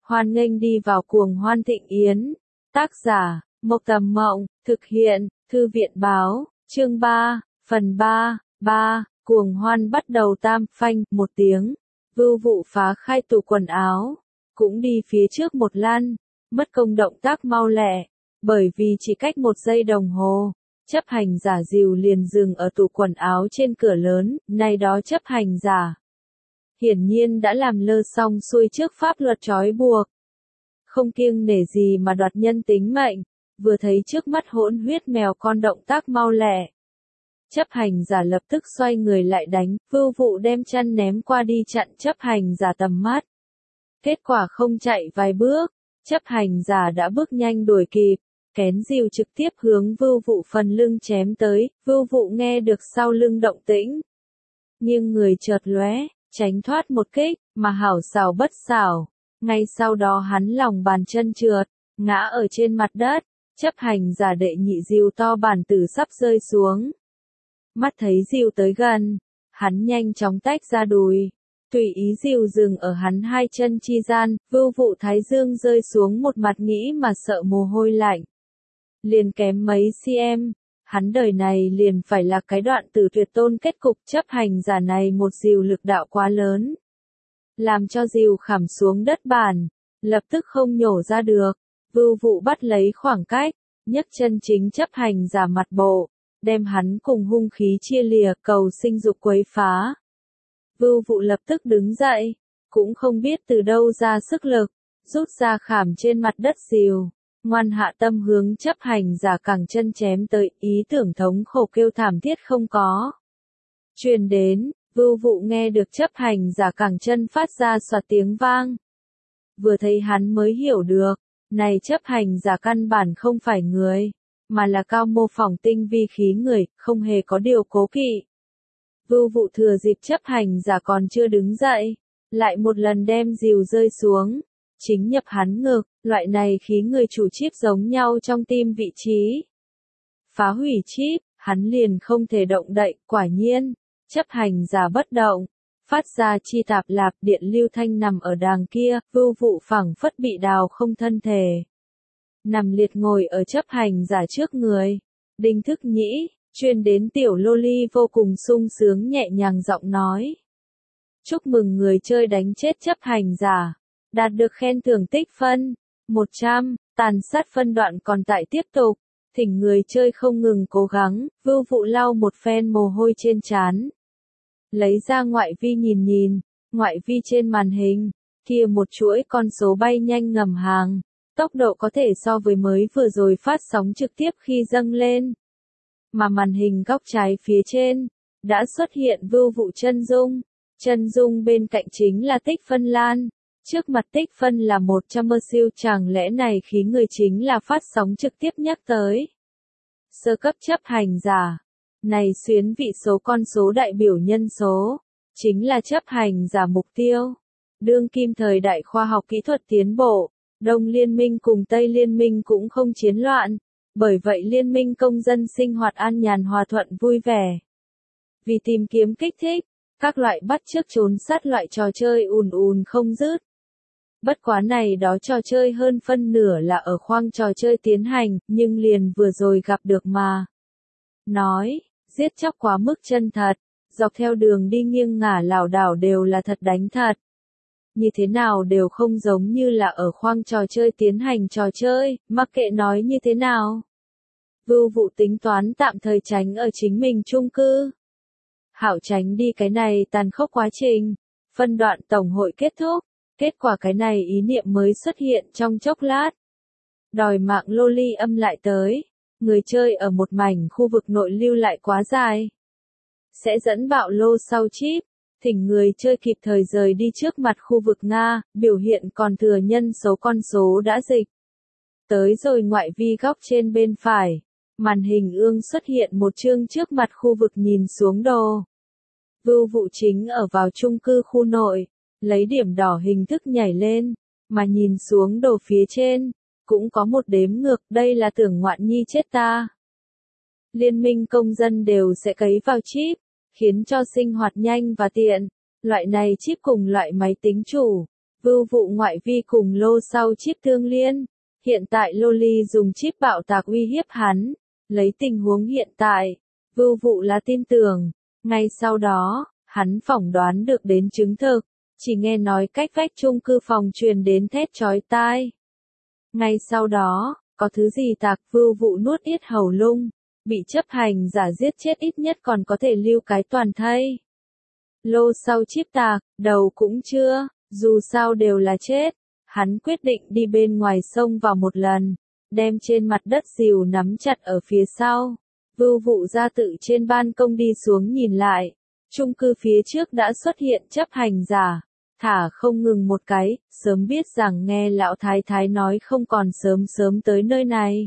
Hoan nghênh đi vào cuồng hoan thịnh yến. Tác giả, Mộc Tầm Mộng, thực hiện, Thư viện báo, chương 3, phần 3, cuồng hoan bắt đầu tam phanh, một tiếng. Vưu Vụ phá khai tủ quần áo, cũng đi phía trước một lan, mất công động tác mau lẹ, bởi vì chỉ cách 1 giây đồng hồ. Chấp hành giả dìu liền dừng ở tủ quần áo trên cửa lớn, này đó chấp hành giả. Hiển nhiên đã làm lơ xong xuôi trước pháp luật trói buộc. Không kiêng nể gì mà đoạt nhân tính mệnh, vừa thấy trước mắt hỗn huyết mèo con động tác mau lẹ. Chấp hành giả lập tức xoay người lại đánh, Vưu Vụ đem chân ném qua đi chặn chấp hành giả tầm mắt. Kết quả không chạy vài bước, chấp hành giả đã bước nhanh đuổi kịp, kén dìu trực tiếp hướng Vưu Vụ phần lưng chém tới, Vưu Vụ nghe được sau lưng động tĩnh. Nhưng người chợt lóe, tránh thoát một kích, mà hảo xảo bất xảo. Ngay sau đó hắn lòng bàn chân trượt, ngã ở trên mặt đất, chấp hành giả đệ nhị dìu to bản tử sắp rơi xuống. Mắt thấy dìu tới gần, hắn nhanh chóng tách ra đùi, tùy ý dìu dừng ở hắn hai chân chi gian, Vưu Vụ thái dương rơi xuống một mặt nghĩ mà sợ mồ hôi lạnh. Liền kém mấy cm, hắn đời này liền phải là cái đoạn tử tuyệt tôn kết cục, chấp hành giả này một dìu lực đạo quá lớn. Làm cho dìu khảm xuống đất bàn, lập tức không nhổ ra được, Vưu Vụ bắt lấy khoảng cách, nhấc chân chính chấp hành giả mặt bộ, đem hắn cùng hung khí chia lìa cầu sinh dục quấy phá. Vưu Vụ lập tức đứng dậy, cũng không biết từ đâu ra sức lực, rút ra khảm trên mặt đất dìu, ngoan hạ tâm hướng chấp hành giả cẳng chân chém tới, ý tưởng thống khổ kêu thảm thiết không có. Truyền đến, Vưu Vụ nghe được chấp hành giả cẳng chân phát ra xoạt tiếng vang. Vừa thấy hắn mới hiểu được, này chấp hành giả căn bản không phải người, mà là cao mô phỏng tinh vi khí người, không hề có điều cố kỵ. Vưu Vụ thừa dịp chấp hành giả còn chưa đứng dậy, lại một lần đem dìu rơi xuống, chính nhập hắn ngực, loại này khí người chủ chip giống nhau trong tim vị trí. Phá hủy chip, hắn liền không thể động đậy, quả nhiên, chấp hành giả bất động, phát ra chi tạp lạp điện lưu thanh nằm ở đàng kia, Vưu Vụ phẳng phất bị đào không thân thể. Nằm liệt ngồi ở chấp hành giả trước người, Đinh Thức Nhĩ, truyền đến tiểu loli vô cùng sung sướng nhẹ nhàng giọng nói. Chúc mừng người chơi đánh chết chấp hành giả, đạt được khen thưởng tích phân, 100, tàn sát phân đoạn còn tại tiếp tục, thỉnh người chơi không ngừng cố gắng, Vưu Vụ lau một phen mồ hôi trên trán. Lấy ra ngoại vi nhìn nhìn, ngoại vi trên màn hình, kia một chuỗi con số bay nhanh ngầm hàng, tốc độ có thể so với mới vừa rồi phát sóng trực tiếp khi dâng lên. Mà màn hình góc trái phía trên, đã xuất hiện Vưu Vụ chân dung bên cạnh chính là tích phân lan, trước mặt tích phân là 100 siêu, chẳng lẽ này khí người chính là phát sóng trực tiếp nhắc tới. Sơ cấp chấp hành giả. Này xuyến vị số con số đại biểu nhân số, chính là chấp hành giả mục tiêu. Đương kim thời đại khoa học kỹ thuật tiến bộ, Đông Liên minh cùng Tây Liên minh cũng không chiến loạn, bởi vậy Liên minh công dân sinh hoạt an nhàn hòa thuận vui vẻ. Vì tìm kiếm kích thích, các loại bắt chước trốn sát loại trò chơi ùn không dứt. Bất quá này đó trò chơi hơn phân nửa là ở khoang trò chơi tiến hành, nhưng liền vừa rồi gặp được mà. Nói, giết chóc quá mức chân thật, dọc theo đường đi nghiêng ngả lảo đảo đều là thật đánh thật. Như thế nào đều không giống như là ở khoang trò chơi tiến hành trò chơi, mặc kệ nói như thế nào. Vưu Vụ tính toán tạm thời tránh ở chính mình chung cư. Hảo tránh đi cái này tàn khốc quá trình, phân đoạn tổng hội kết thúc, kết quả cái này ý niệm mới xuất hiện trong chốc lát. Đòi mạng loli âm lại tới. Người chơi ở một mảnh khu vực nội lưu lại quá dài, sẽ dẫn bạo lô sau chip, thỉnh người chơi kịp thời rời đi trước mặt khu vực Nga, biểu hiện còn thừa nhân số con số đã dịch. Tới rồi ngoại vi góc trên bên phải, màn hình ương xuất hiện một chương trước mặt khu vực nhìn xuống đồ. Vưu Vụ chính ở vào chung cư khu nội, lấy điểm đỏ hình thức nhảy lên, mà nhìn xuống đồ phía trên. Cũng có một đếm ngược, đây là tưởng ngoạn nhi chết ta. Liên minh công dân đều sẽ cấy vào chip, khiến cho sinh hoạt nhanh và tiện. Loại này chip cùng loại máy tính chủ, Vưu vụ ngoại vi cùng lô sau chip tương liên. Hiện tại Loli dùng chip bạo tạc uy hiếp hắn. Lấy tình huống hiện tại, Vưu vụ là tin tưởng. Ngay sau đó, hắn phỏng đoán được đến chứng thực. Chỉ nghe nói cách vách chung cư phòng truyền đến thét chói tai. Ngay sau đó, có thứ gì tạc Vưu vụ nuốt yết hầu lung. Bị chấp hành giả giết chết ít nhất còn có thể lưu cái toàn thây. Lô sau chip tạc, đầu cũng chưa, dù sao đều là chết. Hắn quyết định đi bên ngoài sông vào một lần, đem trên mặt đất rìu nắm chặt ở phía sau. Vưu vụ ra tự trên ban công đi xuống nhìn lại. Chung cư phía trước đã xuất hiện chấp hành giả. Thả không ngừng một cái, sớm biết rằng nghe lão thái thái nói không còn sớm sớm tới nơi này.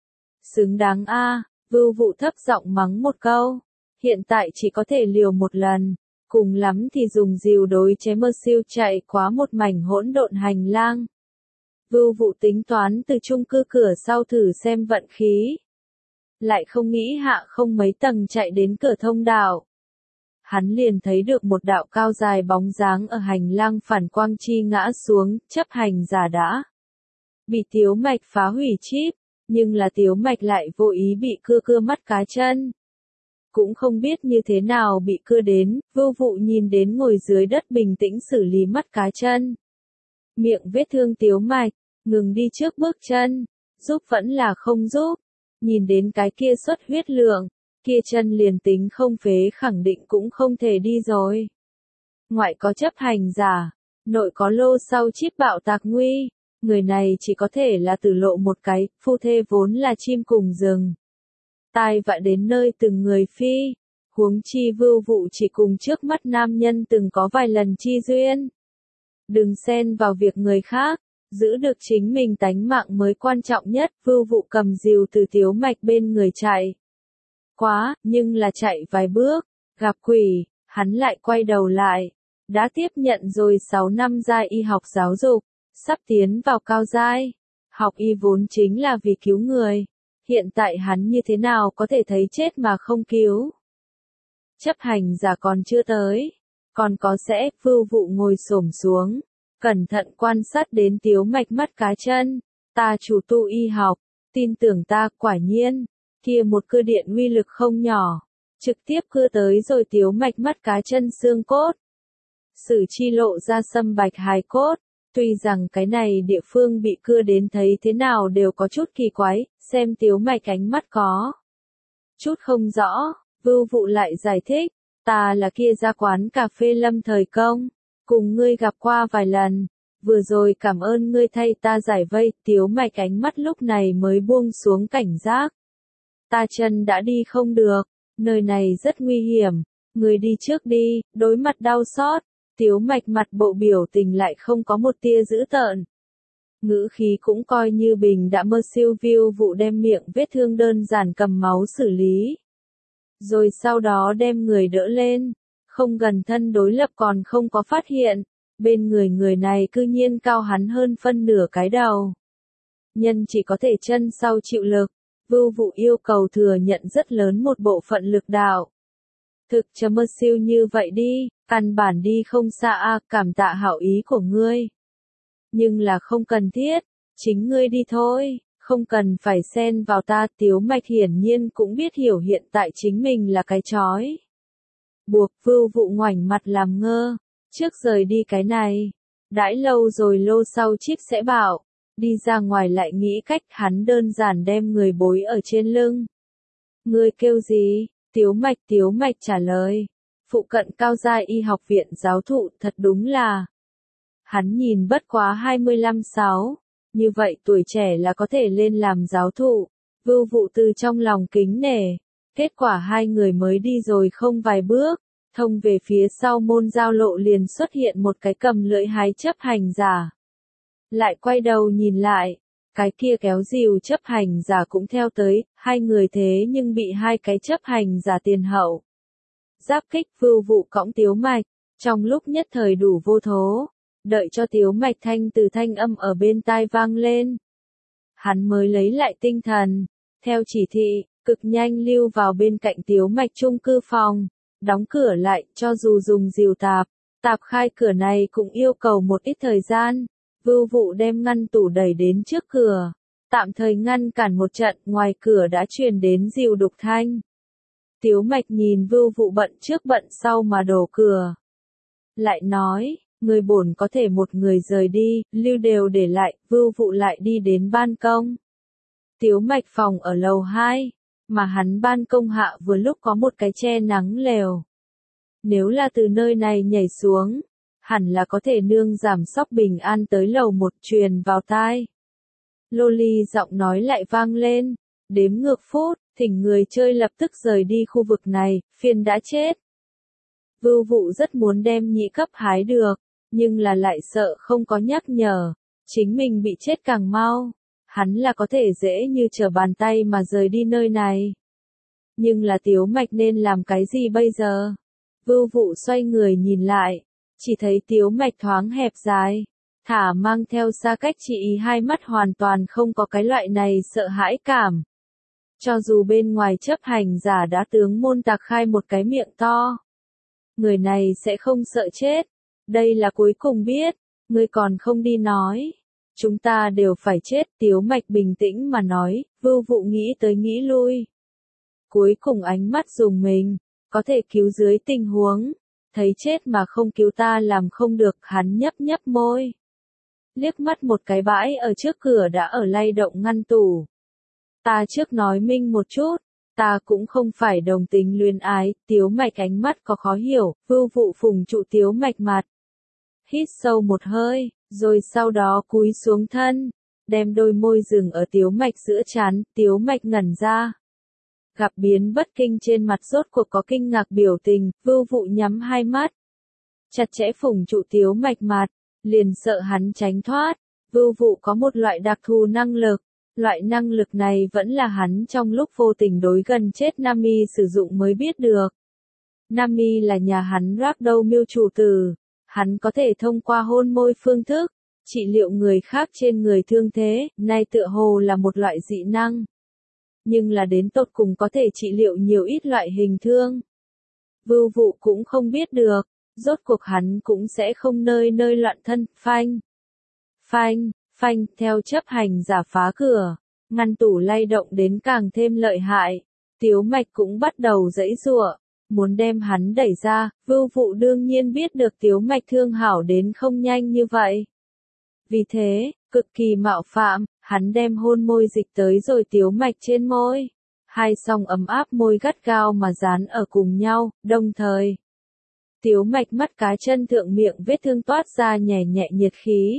Xứng đáng a. Vưu vụ thấp giọng mắng một câu. Hiện tại chỉ có thể liều một lần. Cùng lắm thì dùng rìu đối chém mơ siêu chạy qua một mảnh hỗn độn hành lang. Vưu vụ tính toán từ chung cư cửa sau thử xem vận khí. Lại không nghĩ hạ không mấy tầng chạy đến cửa thông đạo. Hắn liền thấy được một đạo cao dài bóng dáng ở hành lang phản quang chi ngã xuống, chấp hành giả đã bị Tiếu Mạch phá hủy chip, nhưng là Tiếu Mạch lại vô ý bị cưa mắt cá chân. Cũng không biết như thế nào bị cưa đến, Vưu vụ nhìn đến ngồi dưới đất bình tĩnh xử lý mắt cá chân. Miệng vết thương Tiếu Mạch, ngừng đi trước bước chân, giúp vẫn là không giúp. Nhìn đến cái kia xuất huyết lượng, kia chân liền tính không phế khẳng định cũng không thể đi rồi. Ngoại có chấp hành giả, nội có lô sau chip bạo tạc nguy, người này chỉ có thể là tử lộ một cái, phu thê vốn là chim cùng rừng. Tai vạ đến nơi từng người phi, huống chi Vưu vụ chỉ cùng trước mắt nam nhân từng có vài lần chi duyên. Đừng xen vào việc người khác, giữ được chính mình tánh mạng mới quan trọng nhất. Vưu vụ cầm rìu từ Tiếu Mạch bên người chạy. Quá, nhưng là chạy vài bước, gặp quỷ, hắn lại quay đầu lại. Đã tiếp nhận rồi 6 năm giai y học giáo dục, sắp tiến vào cao giai. Học y vốn chính là vì cứu người. Hiện tại hắn như thế nào có thể thấy chết mà không cứu. Chấp hành giả còn chưa tới. Còn có sẽ, Vưu vụ ngồi xổm xuống. Cẩn thận quan sát đến Tiếu Mạch mắt cá chân. Ta chủ tu y học, tin tưởng ta, quả nhiên. Kia một cưa điện uy lực không nhỏ. Trực tiếp cưa tới rồi Tiếu Mạch mắt cá chân xương cốt. Sử chi lộ ra sâm bạch hài cốt. Tuy rằng cái này địa phương bị cưa đến thấy thế nào đều có chút kỳ quái, xem Tiếu Mạch ánh mắt có chút không rõ, Vưu vụ lại giải thích, ta là kia ra quán cà phê Lâm Thời Công, cùng ngươi gặp qua vài lần, vừa rồi cảm ơn ngươi thay ta giải vây. Tiếu Mạch ánh mắt lúc này mới buông xuống cảnh giác. Ta chân đã đi không được, nơi này rất nguy hiểm, ngươi đi trước đi. Đối mặt đau xót, Tiếu Mạch mặt bộ biểu tình lại không có một tia dữ tợn. Ngữ khí cũng coi như bình đã mơ siêu. Vưu vụ đem miệng vết thương đơn giản cầm máu xử lý. Rồi sau đó đem người đỡ lên, không gần thân đối lập còn không có phát hiện, bên người này cư nhiên cao hắn hơn phân nửa cái đầu. Nhân chỉ có thể chân sau chịu lực, Vưu vụ yêu cầu thừa nhận rất lớn một bộ phận lực đạo. Thực chấm mơ siêu như vậy đi, căn bản đi không xa a, cảm tạ hảo ý của ngươi. Nhưng là không cần thiết, chính ngươi đi thôi, không cần phải xen vào ta. Tiếu Mạch hiển nhiên cũng biết hiểu hiện tại chính mình là cái chói buộc. Vưu vụ ngoảnh mặt làm ngơ, trước rời đi cái này. Đãi lâu rồi lô sau chip sẽ bảo, đi ra ngoài lại nghĩ cách. Hắn đơn giản đem người bối ở trên lưng. Ngươi kêu gì? Tiếu Mạch trả lời. Phụ cận cao giai y học viện giáo thụ, thật đúng là. Hắn nhìn bất quá 25-6, như vậy tuổi trẻ là có thể lên làm giáo thụ. Vưu vụ từ trong lòng kính nể. Kết quả hai người mới đi rồi không vài bước, thông về phía sau môn giao lộ liền xuất hiện một cái cầm lưỡi hái chấp hành giả. Lại quay đầu nhìn lại, cái kia kéo rìu chấp hành giả cũng theo tới, hai người thế nhưng bị hai cái chấp hành giả tiền hậu giáp kích. Vưu vụ cõng Tiếu Mạch, trong lúc nhất thời đủ vô thố, đợi cho Tiếu Mạch thanh từ thanh âm ở bên tai vang lên. Hắn mới lấy lại tinh thần, theo chỉ thị, cực nhanh lưu vào bên cạnh Tiếu Mạch chung cư phòng, đóng cửa lại. Cho dù dùng rìu tạp, Tạp khai cửa này cũng yêu cầu một ít thời gian. Vưu Vụ đem ngăn tủ đẩy đến trước cửa, tạm thời ngăn cản một trận, ngoài cửa đã truyền đến dìu đục thanh. Tiếu Mạch nhìn Vưu Vụ bận trước bận sau mà đổ cửa. Lại nói, người bổn có thể một người rời đi, lưu đều để lại, Vưu Vụ lại đi đến ban công. Tiếu Mạch phòng ở lầu 2, mà hắn ban công hạ vừa lúc có một cái che nắng lều. Nếu là từ nơi này nhảy xuống, hẳn là có thể nương giảm sóc bình an tới lầu 1 truyền vào tai. Loli giọng nói lại vang lên, đếm ngược phút, thỉnh người chơi lập tức rời đi khu vực này, phiền đã chết. Vưu Vụ rất muốn đem nhị cấp hái được, nhưng là lại sợ không có nhắc nhở, chính mình bị chết càng mau. Hắn là có thể dễ như trở bàn tay mà rời đi nơi này. Nhưng là Tiếu Mạch nên làm cái gì bây giờ? Vưu Vụ xoay người nhìn lại, chỉ thấy Tiếu Mạch thoáng hẹp dài, thả mang theo xa cách chỉ ý, hai mắt hoàn toàn không có cái loại này sợ hãi cảm. Cho dù bên ngoài chấp hành giả đã tướng môn tạc khai một cái miệng to, người này sẽ không sợ chết. Đây là cuối cùng biết, ngươi còn không đi nói. Chúng ta đều phải chết, Tiếu Mạch bình tĩnh mà nói, Vưu Vụ nghĩ tới nghĩ lui. Cuối cùng ánh mắt dùng mình, có thể cứu dưới tình huống, thấy chết mà không cứu ta làm không được, hắn nhấp nhấp môi. Liếc mắt một cái bãi ở trước cửa đã ở lay động ngăn tủ. Ta trước nói minh một chút, ta cũng không phải đồng tính luyến ái, Tiếu Mạch ánh mắt có khó hiểu, Vưu Vụ phùng trụ Tiếu Mạch mặt. Hít sâu một hơi, rồi sau đó cúi xuống thân, đem đôi môi dừng ở Tiếu Mạch giữa trán, Tiếu Mạch ngẩn ra. Gặp biến bất kinh trên mặt rốt cuộc có kinh ngạc biểu tình, Vưu Vụ nhắm hai mắt. Chặt chẽ phùng trụ Tiếu Mạch mặt, liền sợ hắn tránh thoát. Vưu Vụ có một loại đặc thù năng lực, loại năng lực này vẫn là hắn trong lúc vô tình đối gần chết Nami sử dụng mới biết được. Nami là nhà hắn rác đâu miêu chủ tử, hắn có thể thông qua hôn môi phương thức, trị liệu người khác trên người thương thế, nay tựa hồ là một loại dị năng. Nhưng là đến tột cùng có thể trị liệu nhiều ít loại hình thương. Vưu Vụ cũng không biết được, rốt cuộc hắn cũng sẽ không nơi nơi loạn thân, phanh. Phanh, phanh, theo chấp hành giả phá cửa, ngăn tủ lay động đến càng thêm lợi hại. Tiếu Mạch cũng bắt đầu giãy giụa, muốn đem hắn đẩy ra, Vưu Vụ đương nhiên biết được Tiếu Mạch thương hảo đến không nhanh như vậy. Vì thế, cực kỳ mạo phạm, hắn đem hôn môi dịch tới rồi Tiếu Mạch trên môi. Hai song ấm áp môi gắt gao mà dán ở cùng nhau, đồng thời. Tiếu Mạch mắt cá chân thượng miệng vết thương toát ra nhẹ nhẹ nhiệt khí.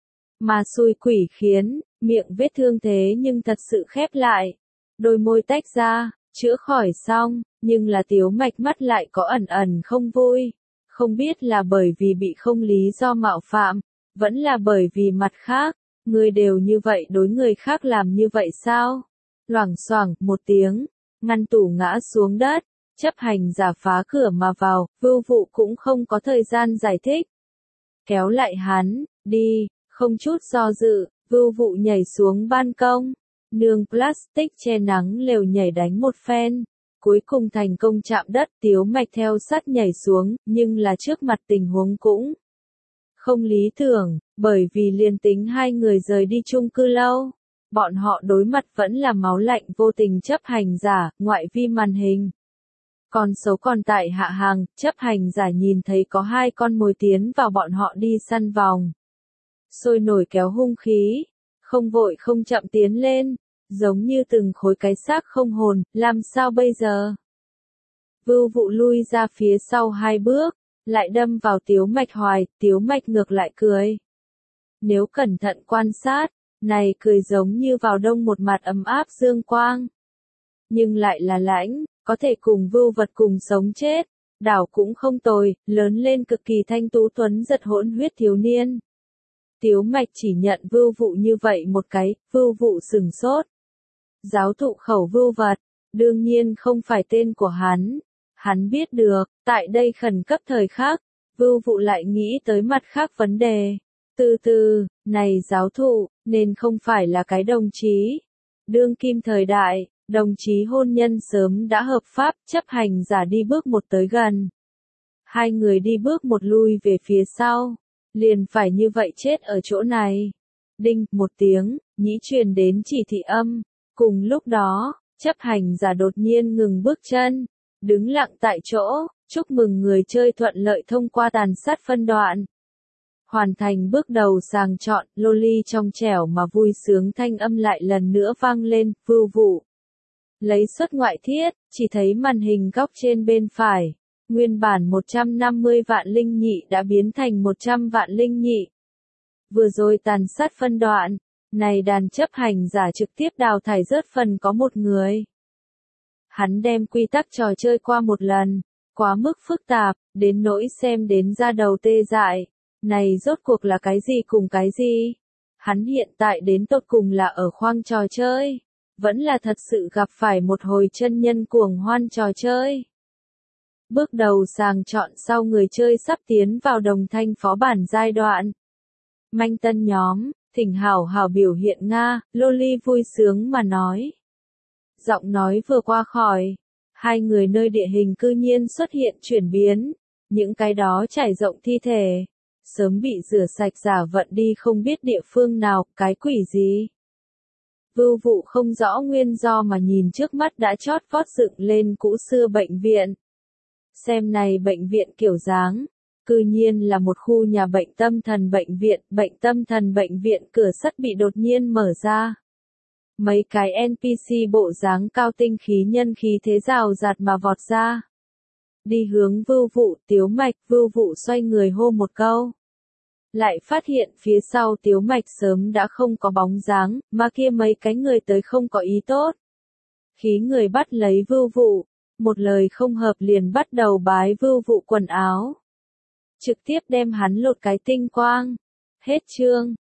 Mà xui quỷ khiến, miệng vết thương thế nhưng thật sự khép lại. Đôi môi tách ra, chữa khỏi xong, nhưng là Tiếu Mạch mắt lại có ẩn ẩn không vui. Không biết là bởi vì bị không lý do mạo phạm, vẫn là bởi vì mặt khác, người đều như vậy đối người khác làm như vậy sao? Loảng xoảng một tiếng, ngăn tủ ngã xuống đất, chấp hành giả phá cửa mà vào, Vưu Vụ cũng không có thời gian giải thích. Kéo lại hắn, đi, không chút do dự, Vưu Vụ nhảy xuống ban công, nương plastic che nắng lều nhảy đánh một phen. Cuối cùng thành công chạm đất, Tiếu Mạch theo sát nhảy xuống, nhưng là trước mặt tình huống cũng không lý tưởng, bởi vì liền tính hai người rời đi chung cư lâu, bọn họ đối mặt vẫn là máu lạnh vô tình chấp hành giả, ngoại vi màn hình. Còn xấu còn tại hạ hàng, chấp hành giả nhìn thấy có hai con mồi tiến vào bọn họ đi săn vòng. Sôi nổi kéo hung khí, không vội không chậm tiến lên, giống như từng khối cái xác không hồn, làm sao bây giờ? Vưu Vụ lui ra phía sau hai bước, lại đâm vào Tiếu Mạch hoài, Tiếu Mạch ngược lại cười. Nếu cẩn thận quan sát, này cười giống như vào đông một mặt ấm áp dương quang. Nhưng lại là lãnh, có thể cùng vưu vật cùng sống chết, đảo cũng không tồi, lớn lên cực kỳ thanh tú tuấn giật hỗn huyết thiếu niên. Tiếu Mạch chỉ nhận Vưu Vụ như vậy một cái, Vưu Vụ sừng sốt. Giáo thụ khẩu vưu vật, đương nhiên không phải tên của hắn. Hắn biết được, tại đây khẩn cấp thời khắc, Vưu Vụ lại nghĩ tới mặt khác vấn đề. Từ từ, này giáo thụ, nên không phải là cái đồng chí. Đương kim thời đại, đồng chí hôn nhân sớm đã hợp pháp, chấp hành giả đi bước một tới gần. Hai người đi bước một lui về phía sau, liền phải như vậy chết ở chỗ này. Đinh, một tiếng, nhĩ truyền đến chỉ thị âm. Cùng lúc đó, chấp hành giả đột nhiên ngừng bước chân, đứng lặng tại chỗ, chúc mừng người chơi thuận lợi thông qua tàn sát phân đoạn. Hoàn thành bước đầu sàng chọn, loli trong trẻo mà vui sướng thanh âm lại lần nữa vang lên, vưu vụ. Lấy xuất ngoại thiết, chỉ thấy màn hình góc trên bên phải. Nguyên bản 150 vạn linh nhị đã biến thành 100 vạn linh nhị. Vừa rồi tàn sát phân đoạn, này đàn chấp hành giả trực tiếp đào thải rớt phần có một người. Hắn đem quy tắc trò chơi qua một lần, quá mức phức tạp, đến nỗi xem đến ra đầu tê dại. Này rốt cuộc là cái gì cùng cái gì? Hắn hiện tại đến tột cùng là ở khoang trò chơi, vẫn là thật sự gặp phải một hồi chân nhân cuồng hoan trò chơi. Bước đầu sàng chọn sau người chơi sắp tiến vào đồng thanh phó bản giai đoạn. Manh tân nhóm, thỉnh hảo hảo biểu hiện Nga, loli vui sướng mà nói. Giọng nói vừa qua khỏi, hai người nơi địa hình cư nhiên xuất hiện chuyển biến, những cái đó trải rộng thi thể, sớm bị rửa sạch giả vận đi không biết địa phương nào, cái quỷ gì. Vưu vụ không rõ nguyên do mà nhìn trước mắt đã chót vót dựng lên cũ xưa bệnh viện. Xem này bệnh viện kiểu dáng, cư nhiên là một khu nhà bệnh tâm thần bệnh tâm thần bệnh viện cửa sắt bị đột nhiên mở ra. Mấy cái NPC bộ dáng cao tinh khí nhân khí thế rào rạt mà vọt ra. Đi hướng vưu vụ, Tiếu Mạch, vưu vụ xoay người hô một câu. Lại phát hiện phía sau Tiếu Mạch sớm đã không có bóng dáng, mà kia mấy cái người tới không có ý tốt. Khí người bắt lấy vưu vụ, một lời không hợp liền bắt đầu bái vưu vụ quần áo. Trực tiếp đem hắn lột cái tinh quang. Hết chương.